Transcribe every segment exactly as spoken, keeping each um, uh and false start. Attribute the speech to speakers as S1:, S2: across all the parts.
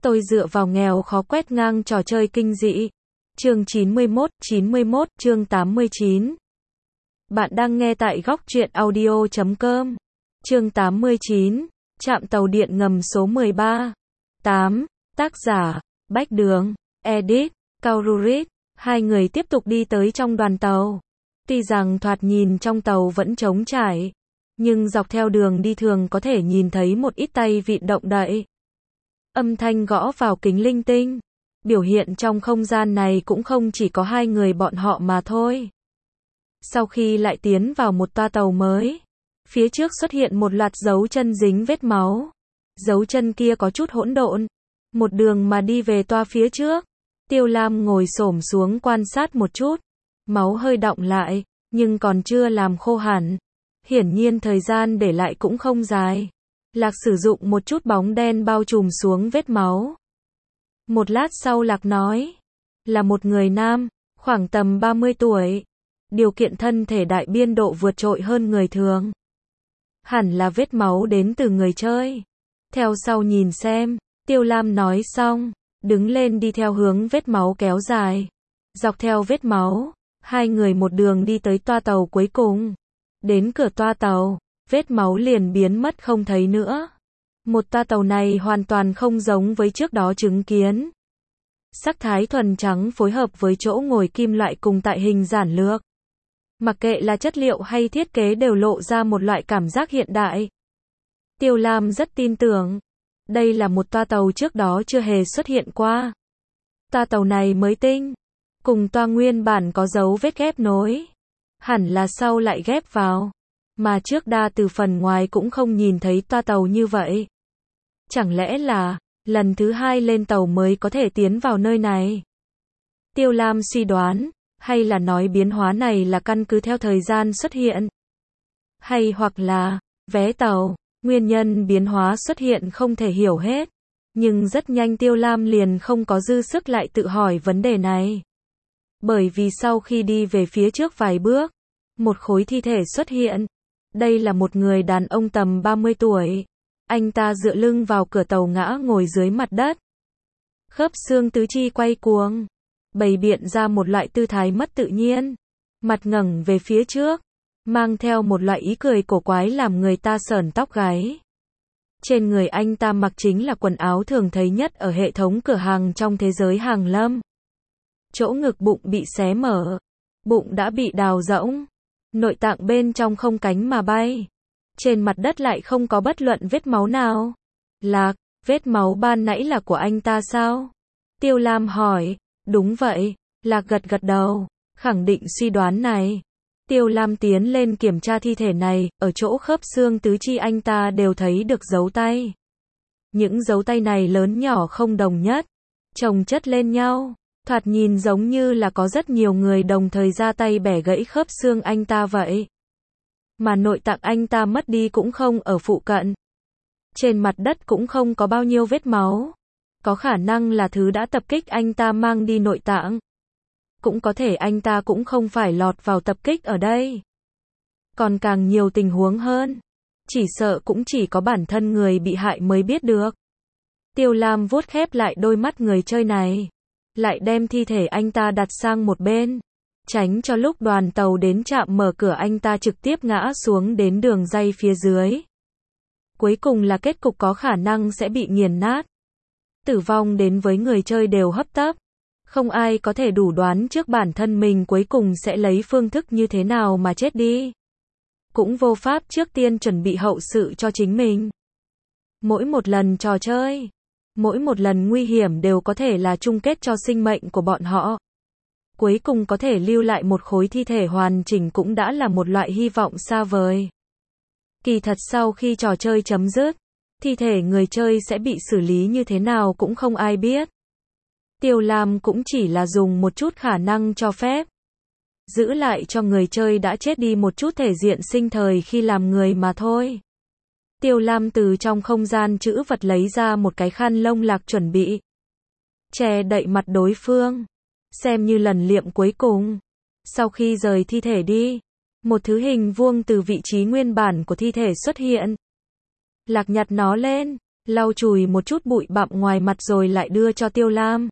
S1: Tôi dựa vào nghèo khó quét ngang trò chơi kinh dị. Chương chín mươi mốt, chín mươi mốt, chương tám mươi chín. Bạn đang nghe tại góc truyện audio chấm com. Chương tám mươi chín. Trạm tàu điện ngầm số mười ba. tám. Tác giả, Bách Đường. Edit, Kaururit. Hai người tiếp tục đi tới trong đoàn tàu. Tuy rằng thoạt nhìn trong tàu vẫn trống trải, nhưng dọc theo đường đi thường có thể nhìn thấy một ít tay vịn động đậy. Âm thanh gõ vào kính linh tinh. Biểu hiện trong không gian này cũng không chỉ có hai người bọn họ mà thôi. Sau khi lại tiến vào một toa tàu mới, phía trước xuất hiện một loạt dấu chân dính vết máu. Dấu chân kia có chút hỗn độn. Một đường mà đi về toa phía trước. Tiêu Lam ngồi xổm xuống quan sát một chút. Máu hơi đọng lại, nhưng còn chưa làm khô hẳn. Hiển nhiên thời gian để lại cũng không dài. Lạc sử dụng một chút bóng đen bao trùm xuống vết máu. Một lát sau Lạc nói, là một người nam, khoảng tầm ba mươi tuổi. Điều kiện thân thể đại biên độ vượt trội hơn người thường. Hẳn là vết máu đến từ người chơi. Theo sau nhìn xem, Tiêu Lam nói xong, đứng lên đi theo hướng vết máu kéo dài. Dọc theo vết máu, hai người một đường đi tới toa tàu cuối cùng. Đến cửa toa tàu, vết máu liền biến mất không thấy nữa. Một toa tàu này hoàn toàn không giống với trước đó chứng kiến. Sắc thái thuần trắng phối hợp với chỗ ngồi kim loại cùng tại hình giản lược. Mặc kệ là chất liệu hay thiết kế đều lộ ra một loại cảm giác hiện đại. Tiêu Lam rất tin tưởng. Đây là một toa tàu trước đó chưa hề xuất hiện qua. Toa tàu này mới tinh. Cùng toa nguyên bản có dấu vết ghép nối. Hẳn là sau lại ghép vào. Mà trước đa từ phần ngoài cũng không nhìn thấy toa tàu như vậy. Chẳng lẽ là, lần thứ hai lên tàu mới có thể tiến vào nơi này? Tiêu Lam suy đoán, hay là nói biến hóa này là căn cứ theo thời gian xuất hiện? Hay hoặc là, vé tàu, nguyên nhân biến hóa xuất hiện không thể hiểu hết. Nhưng rất nhanh Tiêu Lam liền không có dư sức lại tự hỏi vấn đề này. Bởi vì sau khi đi về phía trước vài bước, một khối thi thể xuất hiện. Đây là một người đàn ông tầm ba mươi tuổi. Anh ta dựa lưng vào cửa tàu ngã ngồi dưới mặt đất. Khớp xương tứ chi quay cuồng, bày biện ra một loại tư thái mất tự nhiên. Mặt ngẩng về phía trước, mang theo một loại ý cười cổ quái làm người ta sởn tóc gáy. Trên người anh ta mặc chính là quần áo thường thấy nhất ở hệ thống cửa hàng trong thế giới hàng lâm. Chỗ ngực bụng bị xé mở, bụng đã bị đào rỗng. Nội tạng bên trong không cánh mà bay. Trên mặt đất lại không có bất luận vết máu nào. Lạc, vết máu ban nãy là của anh ta sao? Tiêu Lam hỏi. Đúng vậy. Lạc gật gật đầu, khẳng định suy đoán này. Tiêu Lam tiến lên kiểm tra thi thể này, ở chỗ khớp xương tứ chi anh ta đều thấy được dấu tay. Những dấu tay này lớn nhỏ không đồng nhất, chồng chất lên nhau. Thoạt nhìn giống như là có rất nhiều người đồng thời ra tay bẻ gãy khớp xương anh ta vậy. Mà nội tạng anh ta mất đi cũng không ở phụ cận. Trên mặt đất cũng không có bao nhiêu vết máu. Có khả năng là thứ đã tập kích anh ta mang đi nội tạng. Cũng có thể anh ta cũng không phải lọt vào tập kích ở đây. Còn càng nhiều tình huống hơn. Chỉ sợ cũng chỉ có bản thân người bị hại mới biết được. Tiêu Lam vuốt khép lại đôi mắt người chơi này. Lại đem thi thể anh ta đặt sang một bên. Tránh cho lúc đoàn tàu đến trạm mở cửa anh ta trực tiếp ngã xuống đến đường ray phía dưới. Cuối cùng là kết cục có khả năng sẽ bị nghiền nát. Tử vong đến với người chơi đều hấp tấp. Không ai có thể đủ đoán trước bản thân mình cuối cùng sẽ lấy phương thức như thế nào mà chết đi. Cũng vô pháp trước tiên chuẩn bị hậu sự cho chính mình. Mỗi một lần trò chơi, mỗi một lần nguy hiểm đều có thể là chung kết cho sinh mệnh của bọn họ. Cuối cùng có thể lưu lại một khối thi thể hoàn chỉnh cũng đã là một loại hy vọng xa vời. Kỳ thật sau khi trò chơi chấm dứt, thi thể người chơi sẽ bị xử lý như thế nào cũng không ai biết. Tiêu Lam cũng chỉ là dùng một chút khả năng cho phép. Giữ lại cho người chơi đã chết đi một chút thể diện sinh thời khi làm người mà thôi. Tiêu Lam từ trong không gian trữ vật lấy ra một cái khăn lông Lạc chuẩn bị. Che đậy mặt đối phương. Xem như lần liệm cuối cùng. Sau khi rời thi thể đi, một thứ hình vuông từ vị trí nguyên bản của thi thể xuất hiện. Lạc nhặt nó lên, lau chùi một chút bụi bặm ngoài mặt rồi lại đưa cho Tiêu Lam.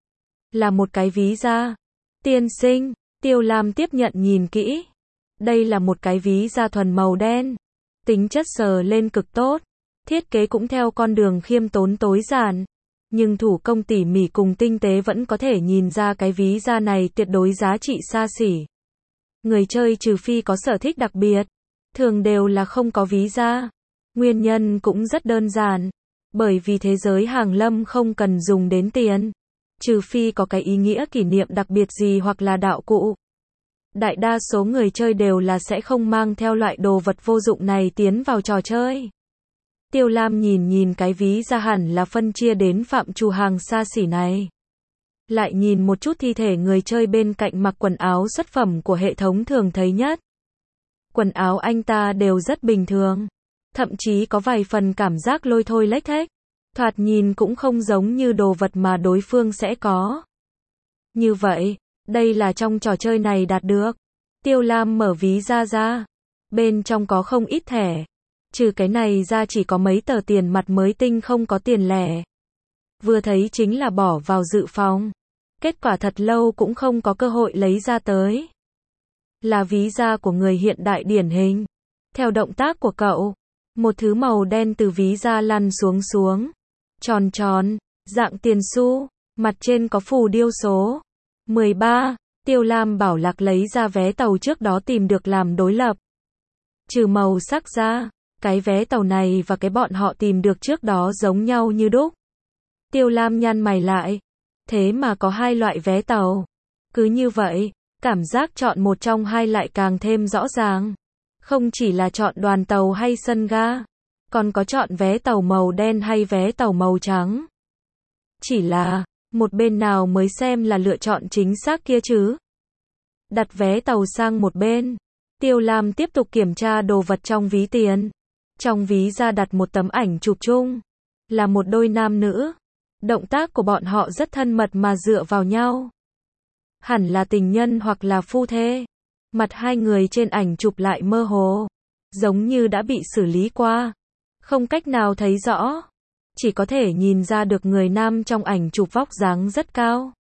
S1: Là một cái ví da. Tiên sinh, Tiêu Lam tiếp nhận nhìn kỹ. Đây là một cái ví da thuần màu đen. Tính chất sờ lên cực tốt. Thiết kế cũng theo con đường khiêm tốn tối giản. Nhưng thủ công tỉ mỉ cùng tinh tế vẫn có thể nhìn ra cái ví da này tuyệt đối giá trị xa xỉ. Người chơi trừ phi có sở thích đặc biệt, thường đều là không có ví da. Nguyên nhân cũng rất đơn giản. Bởi vì thế giới hàng lâm không cần dùng đến tiền. Trừ phi có cái ý nghĩa kỷ niệm đặc biệt gì hoặc là đạo cụ. Đại đa số người chơi đều là sẽ không mang theo loại đồ vật vô dụng này tiến vào trò chơi. Tiêu Lam nhìn nhìn cái ví da hẳn là phân chia đến phạm trù hàng xa xỉ này. Lại nhìn một chút thi thể người chơi bên cạnh mặc quần áo xuất phẩm của hệ thống thường thấy nhất. Quần áo anh ta đều rất bình thường. Thậm chí có vài phần cảm giác lôi thôi lếch thếch. Thoạt nhìn cũng không giống như đồ vật mà đối phương sẽ có. Như vậy, đây là trong trò chơi này đạt được. Tiêu Lam mở ví da ra. Bên trong có không ít thẻ. Trừ cái này ra chỉ có mấy tờ tiền mặt mới tinh không có tiền lẻ. Vừa thấy chính là bỏ vào dự phòng. Kết quả thật lâu cũng không có cơ hội lấy ra tới. Là ví da của người hiện đại điển hình. Theo động tác của cậu, một thứ màu đen từ ví da lăn xuống xuống. Tròn tròn, dạng tiền xu, mặt trên có phù điêu số. mười ba, Tiêu Lam bảo Lạc lấy ra vé tàu trước đó tìm được làm đối lập. Trừ màu sắc ra, cái vé tàu này và cái bọn họ tìm được trước đó giống nhau như đúc. Tiêu Lam nhăn mày lại. Thế mà có hai loại vé tàu. Cứ như vậy, cảm giác chọn một trong hai lại càng thêm rõ ràng. Không chỉ là chọn đoàn tàu hay sân ga, còn có chọn vé tàu màu đen hay vé tàu màu trắng. Chỉ là, một bên nào mới xem là lựa chọn chính xác kia chứ. Đặt vé tàu sang một bên. Tiêu Lam tiếp tục kiểm tra đồ vật trong ví tiền. Trong ví ra đặt một tấm ảnh chụp chung. Là một đôi nam nữ. Động tác của bọn họ rất thân mật mà dựa vào nhau. Hẳn là tình nhân hoặc là phu thê. Mặt hai người trên ảnh chụp lại mơ hồ. Giống như đã bị xử lý qua. Không cách nào thấy rõ. Chỉ có thể nhìn ra được người nam trong ảnh chụp vóc dáng rất cao.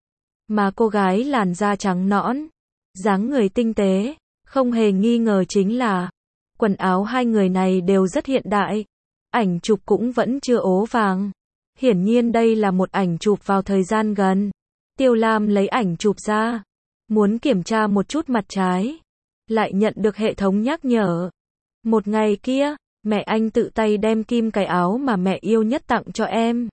S1: Mà cô gái làn da trắng nõn. Dáng người tinh tế. Không hề nghi ngờ chính là quần áo hai người này đều rất hiện đại. Ảnh chụp cũng vẫn chưa ố vàng. Hiển nhiên đây là một ảnh chụp vào thời gian gần. Tiêu Lam lấy ảnh chụp ra. Muốn kiểm tra một chút mặt trái. Lại nhận được hệ thống nhắc nhở. Một ngày kia, mẹ anh tự tay đem kim cài áo mà mẹ yêu nhất tặng cho em.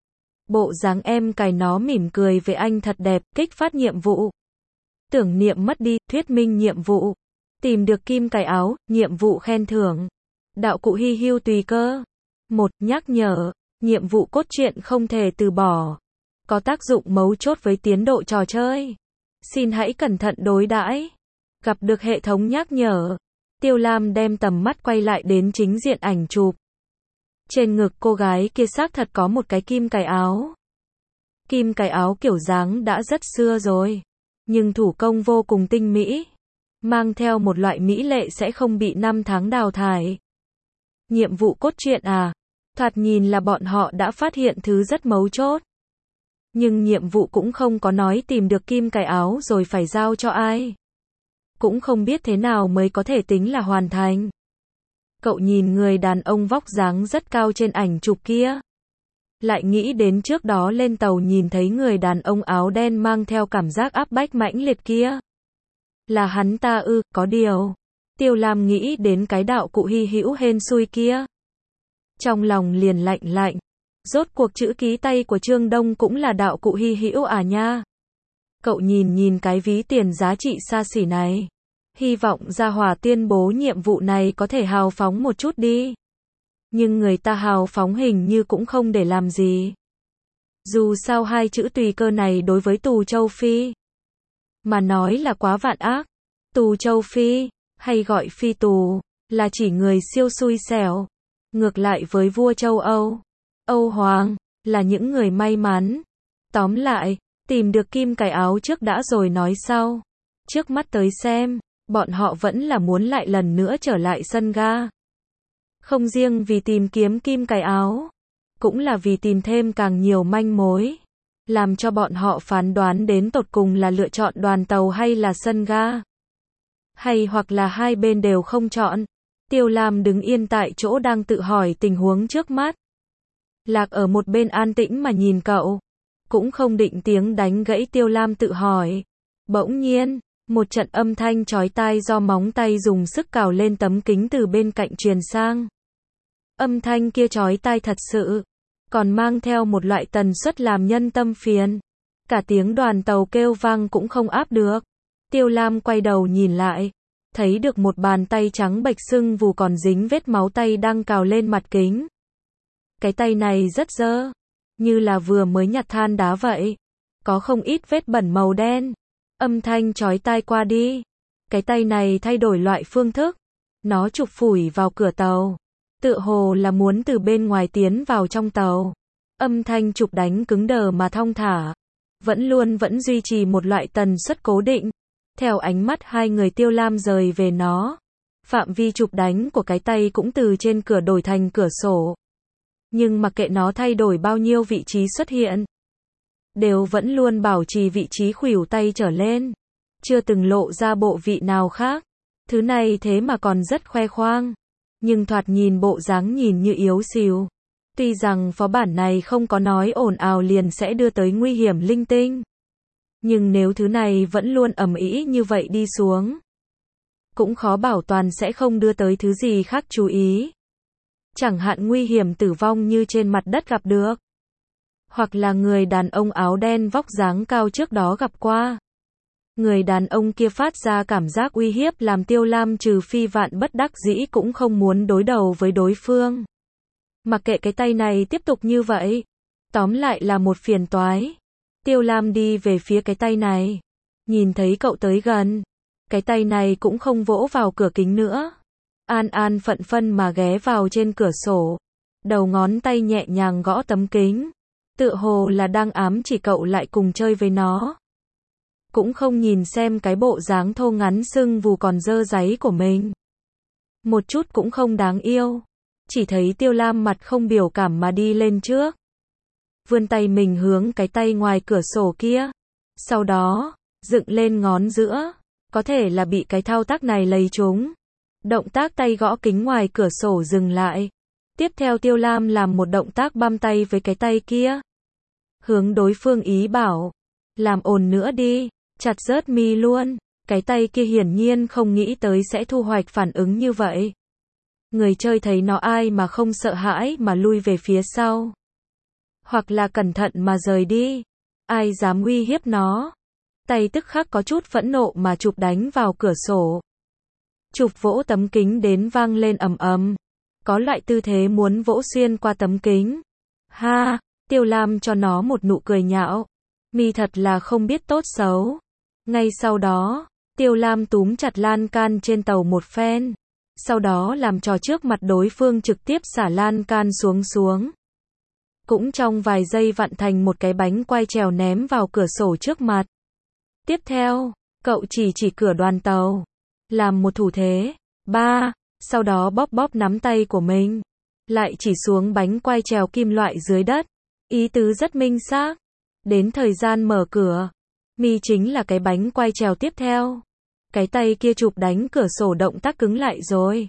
S1: Bộ dáng em cài nó mỉm cười với anh thật đẹp, kích phát nhiệm vụ. Tưởng niệm mất đi, thuyết minh nhiệm vụ. Tìm được kim cài áo, nhiệm vụ khen thưởng. Đạo cụ hy hữu tùy cơ. Một, nhắc nhở, nhiệm vụ cốt truyện không thể từ bỏ. Có tác dụng mấu chốt với tiến độ trò chơi. Xin hãy cẩn thận đối đãi. Gặp được hệ thống nhắc nhở. Tiêu Lam đem tầm mắt quay lại đến chính diện ảnh chụp. Trên ngực cô gái kia xác thật có một cái kim cài áo. Kim cài áo kiểu dáng đã rất xưa rồi. Nhưng thủ công vô cùng tinh mỹ. Mang theo một loại mỹ lệ sẽ không bị năm tháng đào thải. Nhiệm vụ cốt truyện à? Thoạt nhìn là bọn họ đã phát hiện thứ rất mấu chốt. Nhưng nhiệm vụ cũng không có nói tìm được kim cài áo rồi phải giao cho ai. Cũng không biết thế nào mới có thể tính là hoàn thành. Cậu nhìn người đàn ông vóc dáng rất cao trên ảnh chụp kia. Lại nghĩ đến trước đó lên tàu nhìn thấy người đàn ông áo đen mang theo cảm giác áp bách mãnh liệt kia. Là hắn ta ư, có điều. Tiêu Lam nghĩ đến cái đạo cụ hy hữu hên xui kia. Trong lòng liền lạnh lạnh. Rốt cuộc chữ ký tay của Trương Đông cũng là đạo cụ hy hữu à nha. Cậu nhìn nhìn cái ví tiền giá trị xa xỉ này. Hy vọng gia hỏa tuyên bố nhiệm vụ này có thể hào phóng một chút đi. Nhưng người ta hào phóng hình như cũng không để làm gì. Dù sao hai chữ tùy cơ này đối với tù châu Phi mà nói là quá vạn ác. Tù châu Phi, hay gọi phi tù, là chỉ người siêu xui xẻo. Ngược lại với vua châu Âu, Âu Hoàng, là những người may mắn. Tóm lại, tìm được kim cài áo trước đã rồi nói sau. Trước mắt tới xem, bọn họ vẫn là muốn lại lần nữa trở lại sân ga. Không riêng vì tìm kiếm kim cài áo, cũng là vì tìm thêm càng nhiều manh mối, làm cho bọn họ phán đoán đến tột cùng là lựa chọn đoàn tàu hay là sân ga. Hay hoặc là hai bên đều không chọn. Tiêu Lam đứng yên tại chỗ đang tự hỏi tình huống trước mắt. Lạc ở một bên an tĩnh mà nhìn cậu, cũng không định tiếng đánh gãy Tiêu Lam tự hỏi. Bỗng nhiên, một trận âm thanh chói tai do móng tay dùng sức cào lên tấm kính từ bên cạnh truyền sang. Âm thanh kia chói tai thật sự, còn mang theo một loại tần suất làm nhân tâm phiền. Cả tiếng đoàn tàu kêu vang cũng không áp được. Tiêu Lam quay đầu nhìn lại, thấy được một bàn tay trắng bệch sưng vù còn dính vết máu tay đang cào lên mặt kính. Cái tay này rất dơ, như là vừa mới nhặt than đá vậy, có không ít vết bẩn màu đen. Âm thanh chói tai qua đi, cái tay này thay đổi loại phương thức, nó chụp phủi vào cửa tàu, tựa hồ là muốn từ bên ngoài tiến vào trong tàu. Âm thanh chụp đánh cứng đờ mà thong thả, vẫn luôn vẫn duy trì một loại tần suất cố định. Theo ánh mắt hai người Tiêu Lam rời về nó, phạm vi chụp đánh của cái tay cũng từ trên cửa đổi thành cửa sổ. Nhưng mặc kệ nó thay đổi bao nhiêu vị trí xuất hiện, đều vẫn luôn bảo trì vị trí khuỷu tay trở lên, chưa từng lộ ra bộ vị nào khác. Thứ này thế mà còn rất khoe khoang, nhưng thoạt nhìn bộ dáng nhìn như yếu xìu. Tuy rằng phó bản này không có nói ồn ào liền sẽ đưa tới nguy hiểm linh tinh, nhưng nếu thứ này vẫn luôn ầm ĩ như vậy đi xuống, cũng khó bảo toàn sẽ không đưa tới thứ gì khác chú ý. Chẳng hạn nguy hiểm tử vong như trên mặt đất gặp được, hoặc là người đàn ông áo đen vóc dáng cao trước đó gặp qua. Người đàn ông kia phát ra cảm giác uy hiếp làm Tiêu Lam trừ phi vạn bất đắc dĩ cũng không muốn đối đầu với đối phương. Mặc kệ cái tay này tiếp tục như vậy, tóm lại là một phiền toái. Tiêu Lam đi về phía cái tay này, nhìn thấy cậu tới gần, cái tay này cũng không vỗ vào cửa kính nữa. An an phận phân mà ghé vào trên cửa sổ, đầu ngón tay nhẹ nhàng gõ tấm kính, tựa hồ là đang ám chỉ cậu lại cùng chơi với nó. Cũng không nhìn xem cái bộ dáng thô ngắn sưng vù còn dơ dáy của mình. Một chút cũng không đáng yêu. Chỉ thấy Tiêu Lam mặt không biểu cảm mà đi lên trước, vươn tay mình hướng cái tay ngoài cửa sổ kia. Sau đó, dựng lên ngón giữa, có thể là bị cái thao tác này lầy trúng. Động tác tay gõ kính ngoài cửa sổ dừng lại. Tiếp theo Tiêu Lam làm một động tác băm tay với cái tay kia, hướng đối phương ý bảo, làm ồn nữa đi, chặt rớt mi luôn. Cái tay kia hiển nhiên không nghĩ tới sẽ thu hoạch phản ứng như vậy. Người chơi thấy nó ai mà không sợ hãi mà lui về phía sau, hoặc là cẩn thận mà rời đi. Ai dám uy hiếp nó. Tay tức khắc có chút phẫn nộ mà chụp đánh vào cửa sổ. Chụp vỗ tấm kính đến vang lên ầm ầm. Có loại tư thế muốn vỗ xuyên qua tấm kính. Ha, Tiêu Lam cho nó một nụ cười nhạo. Mi thật là không biết tốt xấu. Ngay sau đó, Tiêu Lam túm chặt lan can trên tàu một phen. Sau đó làm trò trước mặt đối phương trực tiếp xả lan can xuống xuống. Cũng trong vài giây vặn thành một cái bánh quay trèo ném vào cửa sổ trước mặt. Tiếp theo, cậu chỉ chỉ cửa đoàn tàu, làm một thủ thế, ba, sau đó bóp bóp nắm tay của mình, lại chỉ xuống bánh quay trèo kim loại dưới đất. Ý tứ rất minh xác. Đến thời gian mở cửa, Mi chính là cái bánh quay trèo tiếp theo. Cái tay kia chụp đánh cửa sổ động tác cứng lại rồi.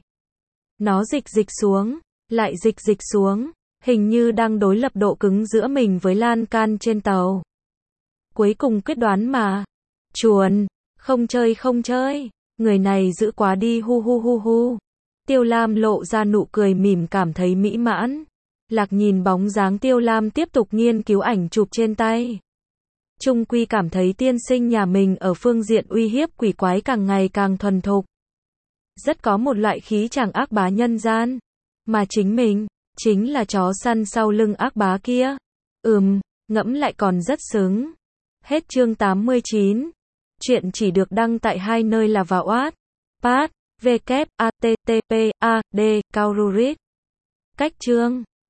S1: Nó dịch dịch xuống, lại dịch dịch xuống, hình như đang đối lập độ cứng giữa mình với lan can trên tàu. Cuối cùng quyết đoán mà. Chuồn, không chơi không chơi, người này dữ quá đi hu hu hu hu. Tiêu Lam lộ ra nụ cười mỉm cảm thấy mỹ mãn. Lạc nhìn bóng dáng Tiêu Lam tiếp tục nghiên cứu ảnh chụp trên tay. Trung quy cảm thấy tiên sinh nhà mình ở phương diện uy hiếp quỷ quái càng ngày càng thuần thục. Rất có một loại khí chàng ác bá nhân gian. Mà chính mình, chính là chó săn sau lưng ác bá kia. Ừm, ngẫm lại còn rất xứng. Hết chương tám mươi chín. Chuyện chỉ được đăng tại hai nơi là vào Wattpad, W A T T P A D, Kaururit. Cách chương